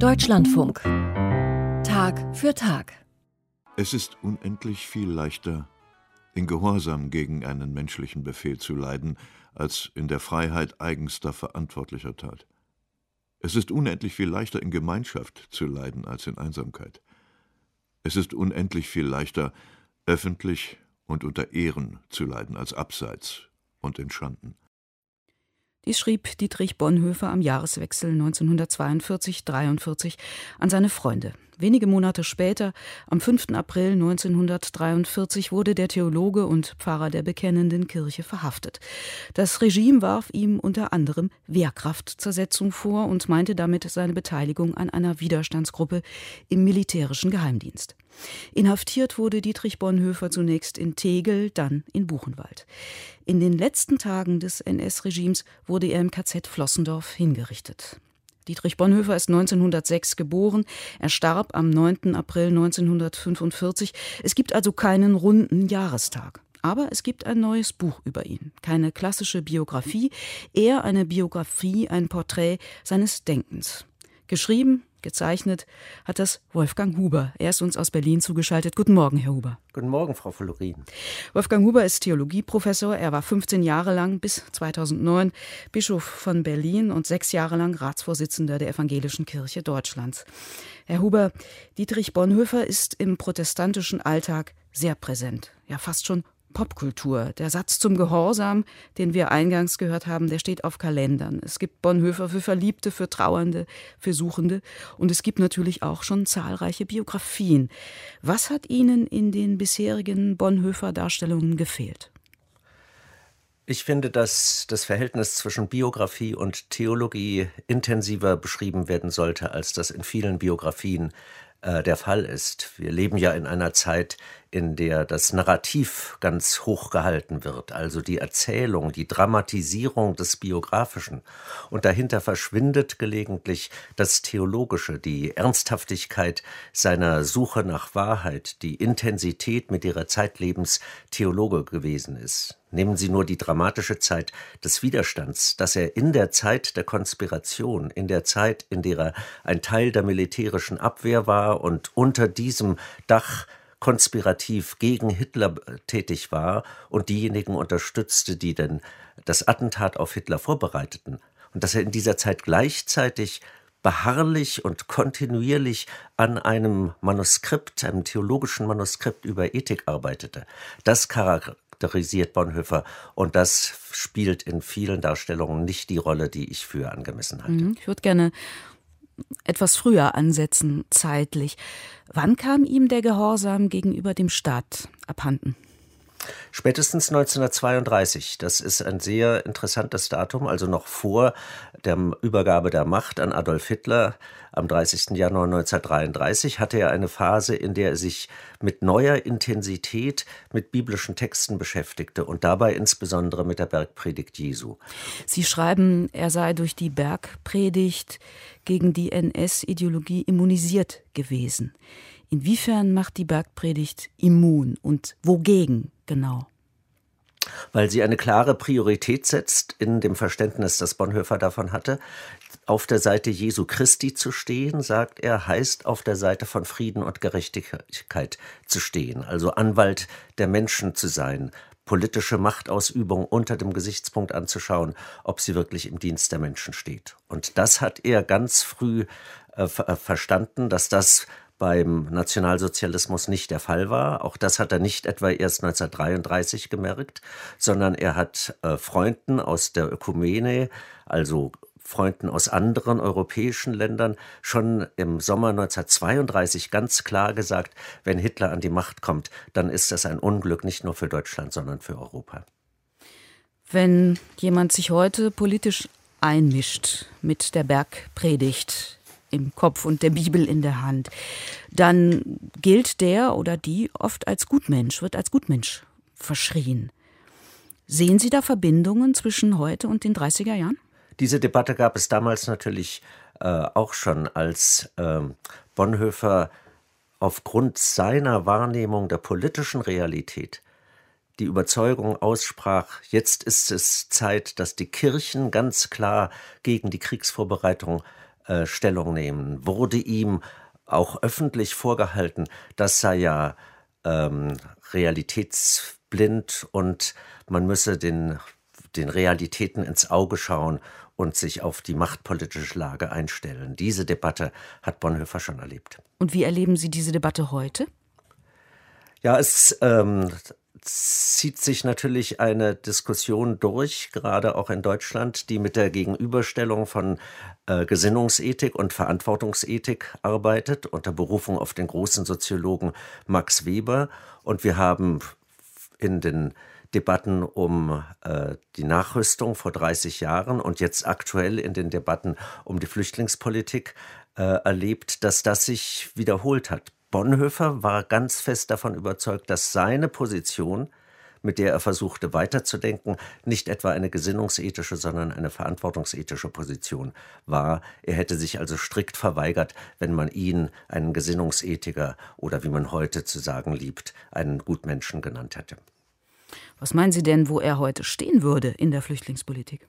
Deutschlandfunk. Tag für Tag. Es ist unendlich viel leichter, in Gehorsam gegen einen menschlichen Befehl zu leiden, als in der Freiheit eigenster verantwortlicher Tat. Es ist unendlich viel leichter, in Gemeinschaft zu leiden, als in Einsamkeit. Es ist unendlich viel leichter, öffentlich und unter Ehren zu leiden, als abseits und in Schanden. Dies schrieb Dietrich Bonhoeffer am Jahreswechsel 1942/43 an seine Freunde. Wenige Monate später, am 5. April 1943, wurde der Theologe und Pfarrer der Bekennenden Kirche verhaftet. Das Regime warf ihm unter anderem Wehrkraftzersetzung vor und meinte damit seine Beteiligung an einer Widerstandsgruppe im militärischen Geheimdienst. Inhaftiert wurde Dietrich Bonhoeffer zunächst in Tegel, dann in Buchenwald. In den letzten Tagen des NS-Regimes wurde er im KZ Flossendorf hingerichtet. Dietrich Bonhoeffer ist 1906 geboren. Er starb am 9. April 1945. Es gibt also keinen runden Jahrestag. Aber es gibt ein neues Buch über ihn. Keine klassische Biografie, eher eine Biografie, ein Porträt seines Denkens. Geschrieben, gezeichnet hat das Wolfgang Huber. Er ist uns aus Berlin zugeschaltet. Guten Morgen, Herr Huber. Guten Morgen, Frau Fullerin. Wolfgang Huber ist Theologieprofessor. Er war 15 Jahre lang bis 2009 Bischof von Berlin und 6 Jahre lang Ratsvorsitzender der Evangelischen Kirche Deutschlands. Herr Huber, Dietrich Bonhoeffer ist im protestantischen Alltag sehr präsent, ja fast schon Popkultur. Der Satz zum Gehorsam, den wir eingangs gehört haben, der steht auf Kalendern. Es gibt Bonhoeffer für Verliebte, für Trauernde, für Suchende und es gibt natürlich auch schon zahlreiche Biografien. Was hat Ihnen in den bisherigen Bonhoeffer-Darstellungen gefehlt? Ich finde, dass das Verhältnis zwischen Biografie und Theologie intensiver beschrieben werden sollte, als das in vielen Biografien der Fall ist. Wir leben ja in einer Zeit, in der das Narrativ ganz hoch gehalten wird, also die Erzählung, die Dramatisierung des Biografischen. Und dahinter verschwindet gelegentlich das Theologische, die Ernsthaftigkeit seiner Suche nach Wahrheit, die Intensität, mit der er zeitlebens Theologe gewesen ist. Nehmen Sie nur die dramatische Zeit des Widerstands, dass er in der Zeit der Konspiration, in der Zeit, in der er ein Teil der militärischen Abwehr war und unter diesem Dach konspirativ gegen Hitler tätig war und diejenigen unterstützte, die denn das Attentat auf Hitler vorbereiteten. Und dass er in dieser Zeit gleichzeitig beharrlich und kontinuierlich an einem Manuskript, einem theologischen Manuskript über Ethik arbeitete. Das charakterisiert Bonhoeffer und das spielt in vielen Darstellungen nicht die Rolle, die ich für angemessen halte. Ich würde gerne etwas früher ansetzen, zeitlich. Wann kam ihm der Gehorsam gegenüber dem Staat abhanden? Spätestens 1932. Das ist ein sehr interessantes Datum, also noch vor der Übergabe der Macht an Adolf Hitler. Am 30. Januar 1933 hatte er eine Phase, in der er sich mit neuer Intensität mit biblischen Texten beschäftigte und dabei insbesondere mit der Bergpredigt Jesu. Sie schreiben, er sei durch die Bergpredigt gegen die NS-Ideologie immunisiert gewesen. Inwiefern macht die Bergpredigt immun und wogegen genau? Weil sie eine klare Priorität setzt in dem Verständnis, das Bonhoeffer davon hatte. Auf der Seite Jesu Christi zu stehen, sagt er, heißt auf der Seite von Frieden und Gerechtigkeit zu stehen, also Anwalt der Menschen zu sein, politische Machtausübung unter dem Gesichtspunkt anzuschauen, ob sie wirklich im Dienst der Menschen steht. Und das hat er ganz früh verstanden, dass das beim Nationalsozialismus nicht der Fall war. Auch das hat er nicht etwa erst 1933 gemerkt, sondern er hat Freunden aus der Ökumene, also Freunden aus anderen europäischen Ländern, schon im Sommer 1932 ganz klar gesagt, wenn Hitler an die Macht kommt, dann ist das ein Unglück nicht nur für Deutschland, sondern für Europa. Wenn jemand sich heute politisch einmischt mit der Bergpredigt im Kopf und der Bibel in der Hand, dann gilt der oder die oft als Gutmensch, wird als Gutmensch verschrien. Sehen Sie da Verbindungen zwischen heute und den 30er Jahren? Diese Debatte gab es damals natürlich auch schon, als Bonhoeffer aufgrund seiner Wahrnehmung der politischen Realität die Überzeugung aussprach, jetzt ist es Zeit, dass die Kirchen ganz klar gegen die Kriegsvorbereitung Stellung nehmen? Wurde ihm auch öffentlich vorgehalten, das sei ja realitätsblind und man müsse den Realitäten ins Auge schauen und sich auf die machtpolitische Lage einstellen. Diese Debatte hat Bonhoeffer schon erlebt. Und wie erleben Sie diese Debatte heute? Ja, es zieht sich natürlich eine Diskussion durch, gerade auch in Deutschland, die mit der Gegenüberstellung von Gesinnungsethik und Verantwortungsethik arbeitet, unter Berufung auf den großen Soziologen Max Weber. Und wir haben in den Debatten um die Nachrüstung vor 30 Jahren und jetzt aktuell in den Debatten um die Flüchtlingspolitik erlebt, dass das sich wiederholt hat. Bonhoeffer war ganz fest davon überzeugt, dass seine Position, mit der er versuchte weiterzudenken, nicht etwa eine gesinnungsethische, sondern eine verantwortungsethische Position war. Er hätte sich also strikt verweigert, wenn man ihn einen Gesinnungsethiker oder, wie man heute zu sagen liebt, einen Gutmenschen genannt hätte. Was meinen Sie denn, wo er heute stehen würde in der Flüchtlingspolitik?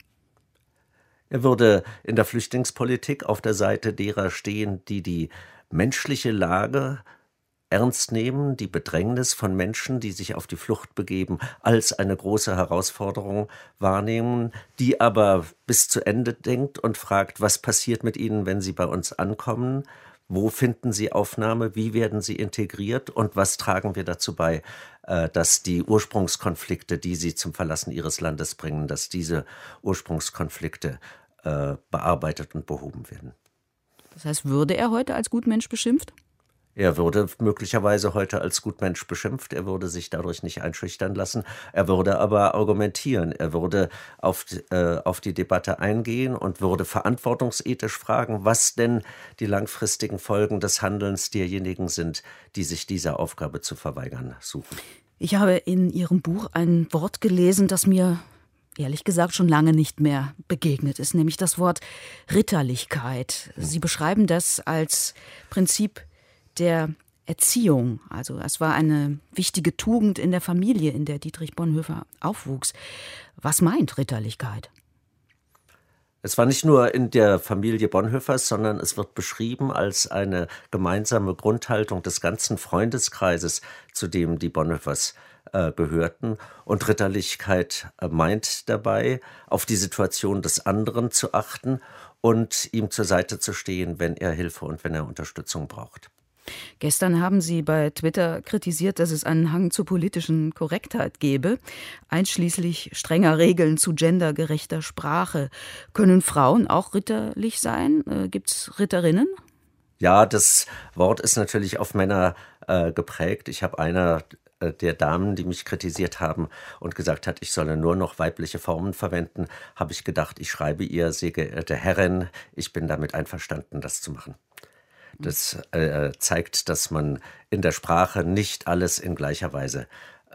Er würde in der Flüchtlingspolitik auf der Seite derer stehen, die die menschliche Lage ernst nehmen, die Bedrängnis von Menschen, die sich auf die Flucht begeben, als eine große Herausforderung wahrnehmen, die aber bis zu Ende denkt und fragt, was passiert mit ihnen, wenn sie bei uns ankommen? Wo finden sie Aufnahme? Wie werden sie integriert? Und was tragen wir dazu bei, dass die Ursprungskonflikte, die sie zum Verlassen ihres Landes bringen, dass diese Ursprungskonflikte bearbeitet und behoben werden? Das heißt, würde er heute als Gutmensch beschimpft? Er würde möglicherweise heute als Gutmensch beschimpft, er würde sich dadurch nicht einschüchtern lassen, er würde aber argumentieren, er würde auf die Debatte eingehen und würde verantwortungsethisch fragen, was denn die langfristigen Folgen des Handelns derjenigen sind, die sich dieser Aufgabe zu verweigern suchen. Ich habe in Ihrem Buch ein Wort gelesen, das mir ehrlich gesagt schon lange nicht mehr begegnet ist, nämlich das Wort Ritterlichkeit. Sie beschreiben das als Prinzip der Erziehung. Also es war eine wichtige Tugend in der Familie, in der Dietrich Bonhoeffer aufwuchs. Was meint Ritterlichkeit? Es war nicht nur in der Familie Bonhoeffers, sondern es wird beschrieben als eine gemeinsame Grundhaltung des ganzen Freundeskreises, zu dem die Bonhoeffers gehörten. Und Ritterlichkeit meint dabei, auf die Situation des anderen zu achten und ihm zur Seite zu stehen, wenn er Hilfe und wenn er Unterstützung braucht. Gestern haben Sie bei Twitter kritisiert, dass es einen Hang zur politischen Korrektheit gebe, einschließlich strenger Regeln zu gendergerechter Sprache. Können Frauen auch ritterlich sein? Gibt es Ritterinnen? Ja, das Wort ist natürlich auf Männer geprägt. Ich habe einer der Damen, die mich kritisiert haben und gesagt hat, ich solle nur noch weibliche Formen verwenden, habe ich gedacht, ich schreibe ihr, sehr geehrte Herrin, ich bin damit einverstanden, das zu machen. Das zeigt, dass man in der Sprache nicht alles in gleicher Weise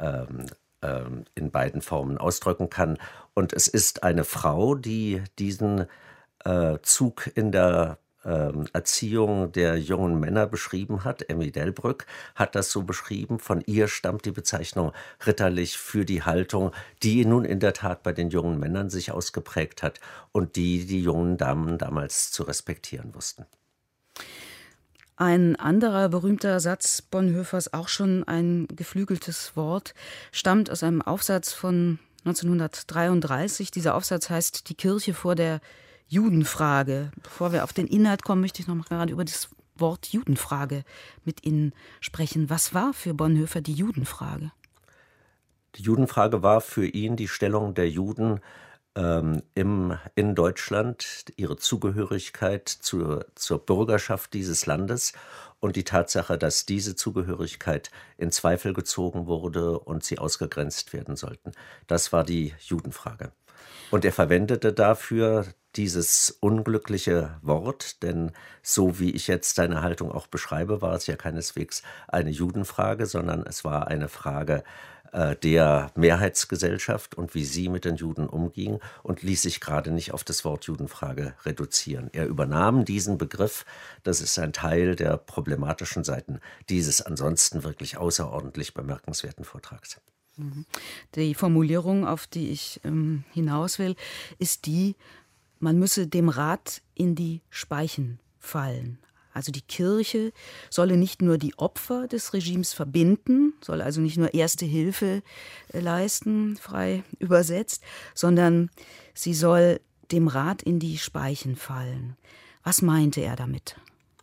in beiden Formen ausdrücken kann. Und es ist eine Frau, die diesen Zug in der Erziehung der jungen Männer beschrieben hat. Emmy Delbrück hat das so beschrieben. Von ihr stammt die Bezeichnung ritterlich für die Haltung, die nun in der Tat bei den jungen Männern sich ausgeprägt hat und die jungen Damen damals zu respektieren wussten. Ein anderer berühmter Satz Bonhoeffers, auch schon ein geflügeltes Wort, stammt aus einem Aufsatz von 1933. Dieser Aufsatz heißt »Die Kirche vor der Judenfrage«. Bevor wir auf den Inhalt kommen, möchte ich noch mal gerade über das Wort Judenfrage mit Ihnen sprechen. Was war für Bonhoeffer die Judenfrage? Die Judenfrage war für ihn die Stellung der Juden in Deutschland, ihre Zugehörigkeit zur Bürgerschaft dieses Landes und die Tatsache, dass diese Zugehörigkeit in Zweifel gezogen wurde und sie ausgegrenzt werden sollten. Das war die Judenfrage. Und er verwendete dafür dieses unglückliche Wort, denn so wie ich jetzt seine Haltung auch beschreibe, war es ja keineswegs eine Judenfrage, sondern es war eine Frage der Mehrheitsgesellschaft und wie sie mit den Juden umging und ließ sich gerade nicht auf das Wort Judenfrage reduzieren. Er übernahm diesen Begriff, das ist ein Teil der problematischen Seiten dieses ansonsten wirklich außerordentlich bemerkenswerten Vortrags. Die Formulierung, auf die ich hinaus will, ist die, man müsse dem Rat in die Speichen fallen. Also die Kirche solle nicht nur die Opfer des Regimes verbinden, soll also nicht nur Erste Hilfe leisten, frei übersetzt, sondern sie soll dem Rat in die Speichen fallen. Was meinte er damit?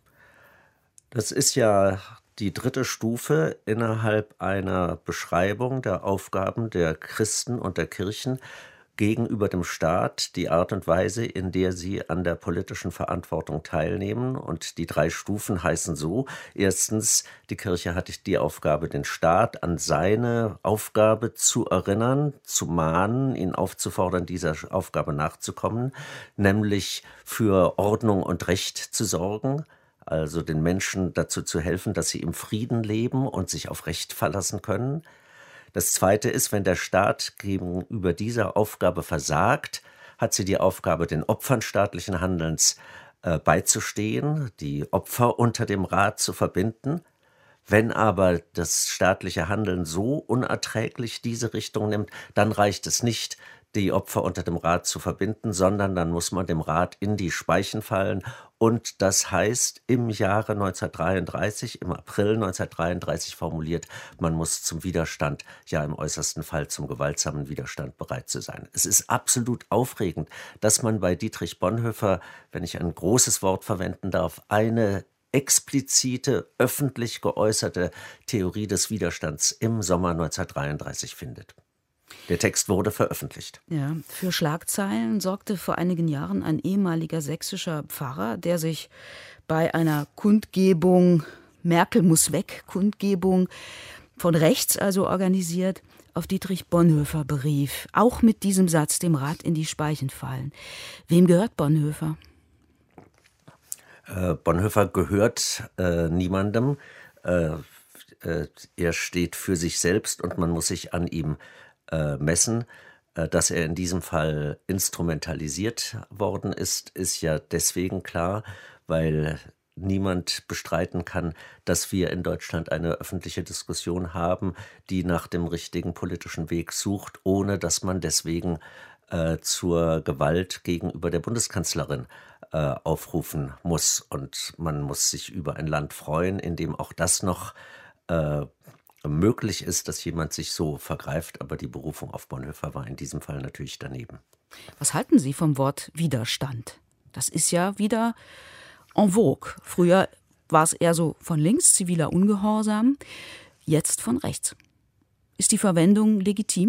Das ist ja die dritte Stufe innerhalb einer Beschreibung der Aufgaben der Christen und der Kirchen gegenüber dem Staat, die Art und Weise, in der sie an der politischen Verantwortung teilnehmen. Und die 3 Stufen heißen so: Erstens, die Kirche hat die Aufgabe, den Staat an seine Aufgabe zu erinnern, zu mahnen, ihn aufzufordern, dieser Aufgabe nachzukommen, nämlich für Ordnung und Recht zu sorgen, also den Menschen dazu zu helfen, dass sie im Frieden leben und sich auf Recht verlassen können. Das Zweite ist, wenn der Staat gegenüber dieser Aufgabe versagt, hat sie die Aufgabe, den Opfern staatlichen Handelns beizustehen, die Opfer unter dem Rat zu verbinden. Wenn aber das staatliche Handeln so unerträglich diese Richtung nimmt, dann reicht es nicht, die Opfer unter dem Rat zu verbinden, sondern dann muss man dem Rat in die Speichen fallen. Und das heißt, im Jahre 1933, im April 1933 formuliert, man muss zum Widerstand, ja im äußersten Fall zum gewaltsamen Widerstand bereit zu sein. Es ist absolut aufregend, dass man bei Dietrich Bonhoeffer, wenn ich ein großes Wort verwenden darf, eine explizite, öffentlich geäußerte Theorie des Widerstands im Sommer 1933 findet. Der Text wurde veröffentlicht. Ja, für Schlagzeilen sorgte vor einigen Jahren ein ehemaliger sächsischer Pfarrer, der sich bei einer Kundgebung, Merkel muss weg, Kundgebung von rechts also organisiert, auf Dietrich Bonhoeffer berief. Auch mit diesem Satz, dem Rat in die Speichen fallen. Wem gehört Bonhoeffer? Bonhoeffer gehört niemandem. Er steht für sich selbst und man muss sich an ihm messen. Dass er in diesem Fall instrumentalisiert worden ist ja deswegen klar, weil niemand bestreiten kann, dass wir in Deutschland eine öffentliche Diskussion haben, die nach dem richtigen politischen Weg sucht, ohne dass man deswegen zur Gewalt gegenüber der Bundeskanzlerin aufrufen muss. Und man muss sich über ein Land freuen, in dem auch das noch möglich ist, dass jemand sich so vergreift, aber die Berufung auf Bonhoeffer war in diesem Fall natürlich daneben. Was halten Sie vom Wort Widerstand? Das ist ja wieder en vogue. Früher war es eher so von links, ziviler Ungehorsam, jetzt von rechts. Ist die Verwendung legitim?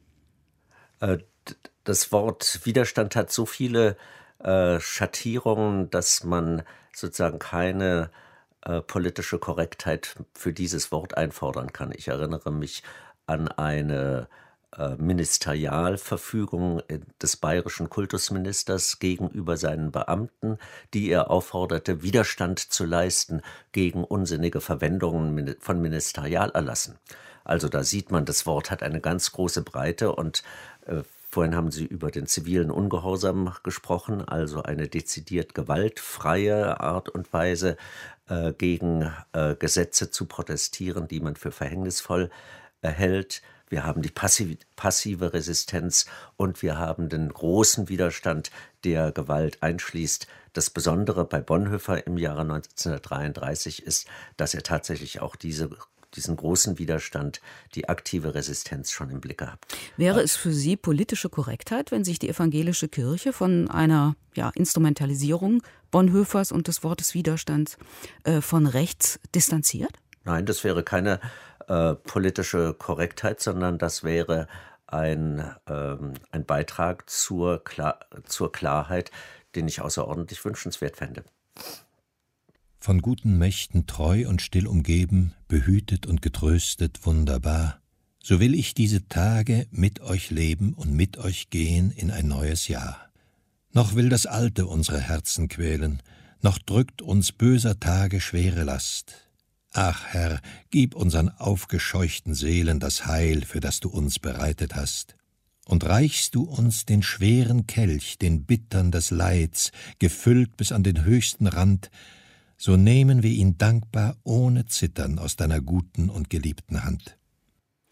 Das Wort Widerstand hat so viele Schattierungen, dass man sozusagen keine politische Korrektheit für dieses Wort einfordern kann. Ich erinnere mich an eine Ministerialverfügung des bayerischen Kultusministers gegenüber seinen Beamten, die er aufforderte, Widerstand zu leisten gegen unsinnige Verwendungen von Ministerialerlassen. Also da sieht man, das Wort hat eine ganz große Breite und vorhin haben Sie über den zivilen Ungehorsam gesprochen, also eine dezidiert gewaltfreie Art und Weise, gegen Gesetze zu protestieren, die man für verhängnisvoll hält. Wir haben die passive Resistenz und wir haben den großen Widerstand, der Gewalt einschließt. Das Besondere bei Bonhoeffer im Jahre 1933 ist, dass er tatsächlich auch diesen großen Widerstand, die aktive Resistenz schon im Blick hat. Wäre es für Sie politische Korrektheit, wenn sich die evangelische Kirche von einer Instrumentalisierung Bonhoeffers und des Wortes Widerstand von rechts distanziert? Nein, das wäre keine politische Korrektheit, sondern das wäre ein Beitrag zur Klarheit, den ich außerordentlich wünschenswert fände. Von guten Mächten treu und still umgeben, behütet und getröstet wunderbar, so will ich diese Tage mit euch leben und mit euch gehen in ein neues Jahr. Noch will das Alte unsere Herzen quälen, noch drückt uns böser Tage schwere Last. Ach Herr, gib unseren aufgescheuchten Seelen das Heil, für das du uns bereitet hast. Und reichst du uns den schweren Kelch, den Bittern des Leids, gefüllt bis an den höchsten Rand, so nehmen wir ihn dankbar ohne Zittern aus deiner guten und geliebten Hand.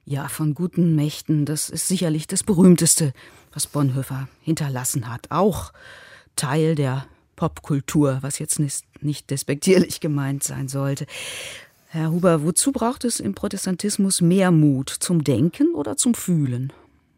Ja, von guten Mächten, das ist sicherlich das Berühmteste, was Bonhoeffer hinterlassen hat. Auch Teil der Popkultur, was jetzt nicht despektierlich gemeint sein sollte. Herr Huber, wozu braucht es im Protestantismus mehr Mut? Zum Denken oder zum Fühlen?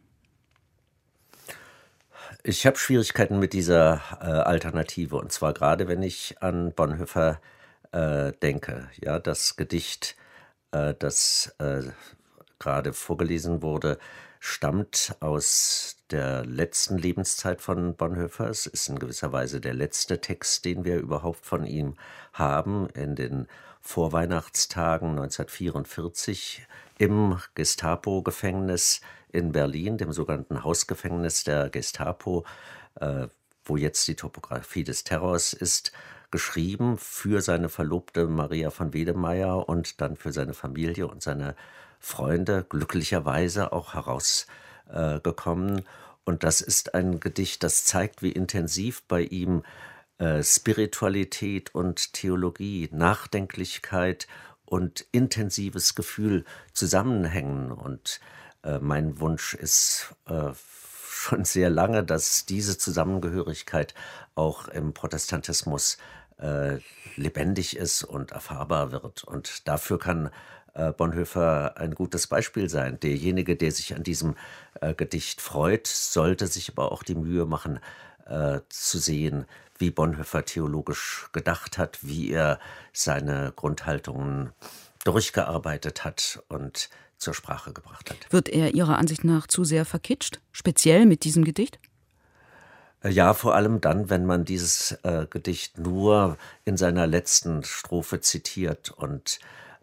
Ich habe Schwierigkeiten mit dieser Alternative, und zwar gerade, wenn ich an Bonhoeffer denke. Ja, das Gedicht, das gerade vorgelesen wurde, stammt aus der letzten Lebenszeit von Bonhoeffer. Es ist in gewisser Weise der letzte Text, den wir überhaupt von ihm haben, in den Vorweihnachtstagen 1944 im Gestapo-Gefängnis in Berlin, dem sogenannten Hausgefängnis der Gestapo, wo jetzt die Topographie des Terrors ist, geschrieben für seine Verlobte Maria von Wedemeyer und dann für seine Familie und seine Freunde, glücklicherweise auch herausgekommen. Und das ist ein Gedicht, das zeigt, wie intensiv bei ihm Spiritualität und Theologie, Nachdenklichkeit und intensives Gefühl zusammenhängen. Und mein Wunsch ist schon sehr lange, dass diese Zusammengehörigkeit auch im Protestantismus lebendig ist und erfahrbar wird. Und dafür kann Bonhoeffer ein gutes Beispiel sein. Derjenige, der sich an diesem Gedicht freut, sollte sich aber auch die Mühe machen, zu sehen, wie Bonhoeffer theologisch gedacht hat, wie er seine Grundhaltungen durchgearbeitet hat und zur Sprache gebracht hat. Wird er Ihrer Ansicht nach zu sehr verkitscht, speziell mit diesem Gedicht? Ja, vor allem dann, wenn man dieses Gedicht nur in seiner letzten Strophe zitiert und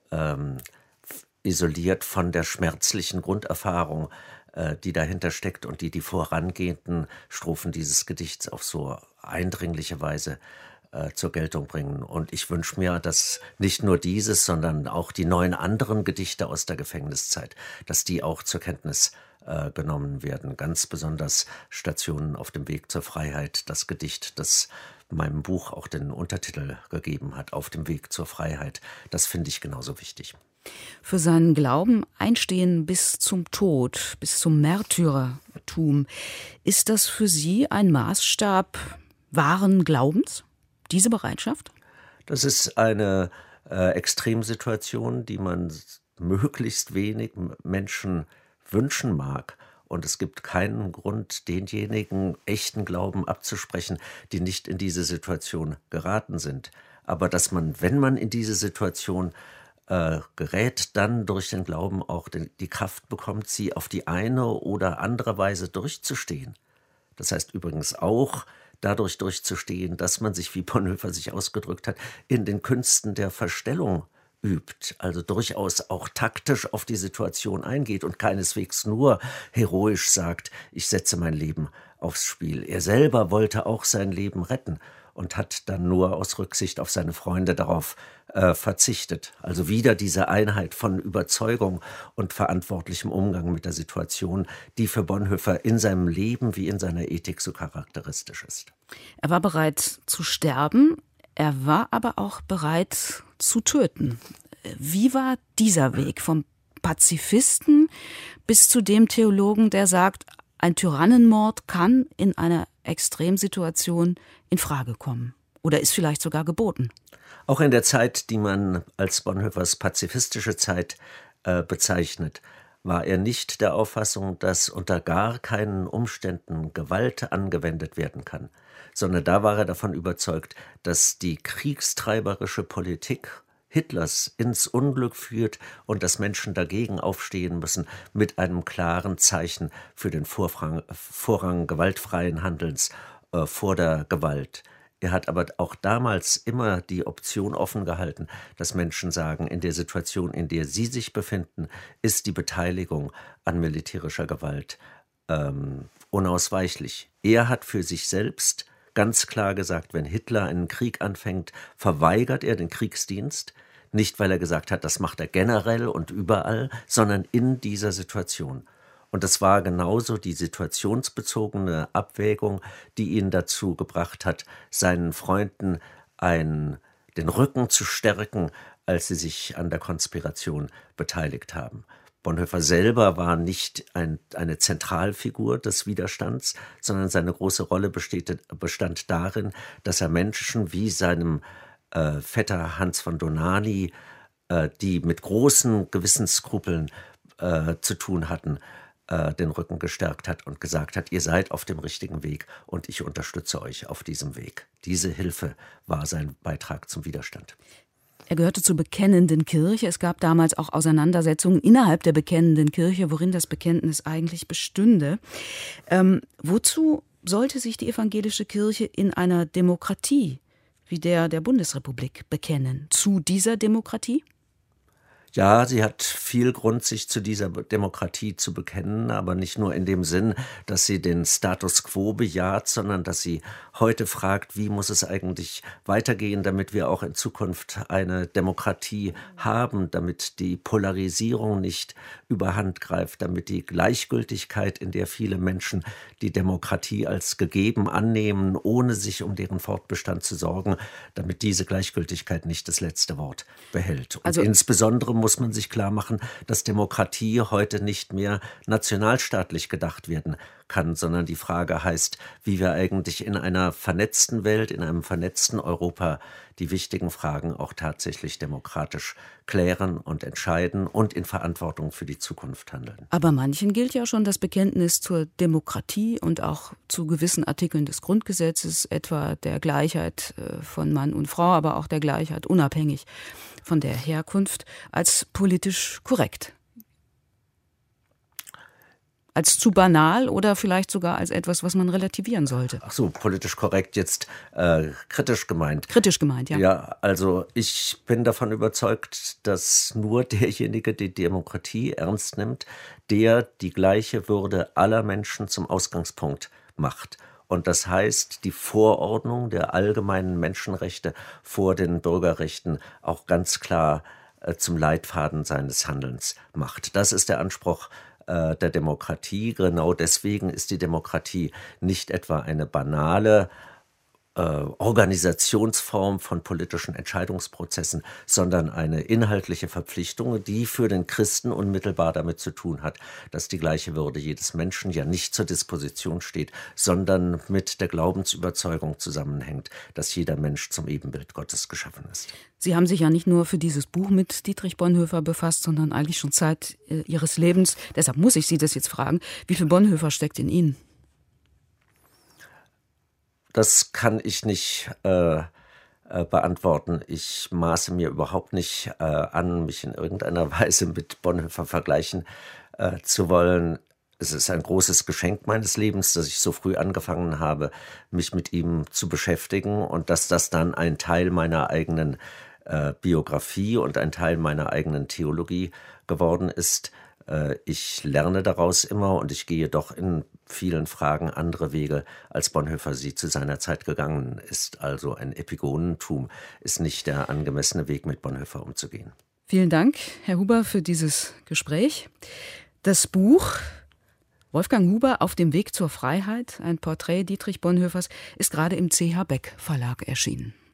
isoliert von der schmerzlichen Grunderfahrung, die dahinter steckt und die vorangehenden Strophen dieses Gedichts auf so eindringliche Weise zur Geltung bringen. Und ich wünsche mir, dass nicht nur dieses, sondern auch die 9 anderen Gedichte aus der Gefängniszeit, dass die auch zur Kenntnis genommen werden. Ganz besonders Stationen auf dem Weg zur Freiheit, das Gedicht, das meinem Buch auch den Untertitel gegeben hat, Auf dem Weg zur Freiheit. Das finde ich genauso wichtig. Für seinen Glauben einstehen bis zum Tod, bis zum Märtyrertum. Ist das für Sie ein Maßstab wahren Glaubens, diese Bereitschaft? Das ist eine Extremsituation, die man möglichst wenig Menschen wünschen mag. Und es gibt keinen Grund, denjenigen echten Glauben abzusprechen, die nicht in diese Situation geraten sind. Aber dass man, wenn man in diese Situation gerät, dann durch den Glauben auch die Kraft bekommt, sie auf die eine oder andere Weise durchzustehen. Das heißt übrigens auch, dadurch durchzustehen, dass man sich, wie Bonhoeffer sich ausgedrückt hat, in den Künsten der Verstellung übt, also durchaus auch taktisch auf die Situation eingeht und keineswegs nur heroisch sagt, ich setze mein Leben aufs Spiel. Er selber wollte auch sein Leben retten und hat dann nur aus Rücksicht auf seine Freunde darauf verzichtet. Also wieder diese Einheit von Überzeugung und verantwortlichem Umgang mit der Situation, die für Bonhoeffer in seinem Leben wie in seiner Ethik so charakteristisch ist. Er war bereit zu sterben, er war aber auch bereit zu töten. Wie war dieser Weg vom Pazifisten bis zu dem Theologen, der sagt, ein Tyrannenmord kann in einer Extremsituation in Frage kommen oder ist vielleicht sogar geboten? Auch in der Zeit, die man als Bonhoeffers pazifistische Zeit bezeichnet, war er nicht der Auffassung, dass unter gar keinen Umständen Gewalt angewendet werden kann, sondern da war er davon überzeugt, dass die kriegstreiberische Politik Hitlers ins Unglück führt und dass Menschen dagegen aufstehen müssen mit einem klaren Zeichen für den Vorrang gewaltfreien Handelns vor der Gewalt. Er hat aber auch damals immer die Option offen gehalten, dass Menschen sagen, in der Situation, in der sie sich befinden, ist die Beteiligung an militärischer Gewalt unausweichlich. Er hat für sich selbst ganz klar gesagt, wenn Hitler einen Krieg anfängt, verweigert er den Kriegsdienst, nicht weil er gesagt hat, das macht er generell und überall, sondern in dieser Situation. Und das war genauso die situationsbezogene Abwägung, die ihn dazu gebracht hat, seinen Freunden den Rücken zu stärken, als sie sich an der Konspiration beteiligt haben. Bonhoeffer selber war nicht eine Zentralfigur des Widerstands, sondern seine große Rolle bestand darin, dass er Menschen wie seinem Vetter Hans von Dohnanyi, die mit großen Gewissensskrupeln zu tun hatten, den Rücken gestärkt hat und gesagt hat, ihr seid auf dem richtigen Weg und ich unterstütze euch auf diesem Weg. Diese Hilfe war sein Beitrag zum Widerstand. Er gehörte zur bekennenden Kirche. Es gab damals auch Auseinandersetzungen innerhalb der bekennenden Kirche, worin das Bekenntnis eigentlich bestünde. Wozu sollte sich die evangelische Kirche in einer Demokratie wie der Bundesrepublik bekennen? Zu dieser Demokratie? Ja, sie hat viel Grund, sich zu dieser Demokratie zu bekennen, aber nicht nur in dem Sinn, dass sie den Status quo bejaht, sondern dass sie heute fragt, wie muss es eigentlich weitergehen, damit wir auch in Zukunft eine Demokratie haben, damit die Polarisierung nicht überhand greift, damit die Gleichgültigkeit, in der viele Menschen die Demokratie als gegeben annehmen, ohne sich um deren Fortbestand zu sorgen, damit diese Gleichgültigkeit nicht das letzte Wort behält. Und insbesondere muss man sich klar machen, dass Demokratie heute nicht mehr nationalstaatlich gedacht werden kann, sondern die Frage heißt, wie wir eigentlich in einer vernetzten Welt, in einem vernetzten Europa die wichtigen Fragen auch tatsächlich demokratisch klären und entscheiden und in Verantwortung für die Zukunft handeln. Aber manchen gilt ja schon das Bekenntnis zur Demokratie und auch zu gewissen Artikeln des Grundgesetzes, etwa der Gleichheit von Mann und Frau, aber auch der Gleichheit unabhängig von der Herkunft, als politisch korrekt. Als zu banal oder vielleicht sogar als etwas, was man relativieren sollte. Ach so, politisch korrekt jetzt kritisch gemeint. Kritisch gemeint, ja. Ja, also ich bin davon überzeugt, dass nur derjenige, der die Demokratie ernst nimmt, der die gleiche Würde aller Menschen zum Ausgangspunkt macht. Und das heißt, die Vorordnung der allgemeinen Menschenrechte vor den Bürgerrechten auch ganz klar zum Leitfaden seines Handelns macht. Das ist der Anspruch der Demokratie. Genau deswegen ist die Demokratie nicht etwa eine banale Organisationsform von politischen Entscheidungsprozessen, sondern eine inhaltliche Verpflichtung, die für den Christen unmittelbar damit zu tun hat, dass die gleiche Würde jedes Menschen ja nicht zur Disposition steht, sondern mit der Glaubensüberzeugung zusammenhängt, dass jeder Mensch zum Ebenbild Gottes geschaffen ist. Sie haben sich ja nicht nur für dieses Buch mit Dietrich Bonhoeffer befasst, sondern eigentlich schon Zeit Ihres Lebens. Deshalb muss ich Sie das jetzt fragen. Wie viel Bonhoeffer steckt in Ihnen? Das kann ich nicht beantworten. Ich maße mir überhaupt nicht an, mich in irgendeiner Weise mit Bonhoeffer vergleichen zu wollen. Es ist ein großes Geschenk meines Lebens, dass ich so früh angefangen habe, mich mit ihm zu beschäftigen und dass das dann ein Teil meiner eigenen Biografie und ein Teil meiner eigenen Theologie geworden ist. Ich lerne daraus immer und ich gehe doch in vielen Fragen andere Wege, als Bonhoeffer sie zu seiner Zeit gegangen ist. Also ein Epigonentum ist nicht der angemessene Weg, mit Bonhoeffer umzugehen. Vielen Dank, Herr Huber, für dieses Gespräch. Das Buch Wolfgang Huber auf dem Weg zur Freiheit, ein Porträt Dietrich Bonhoeffers, ist gerade im C.H. Beck Verlag erschienen.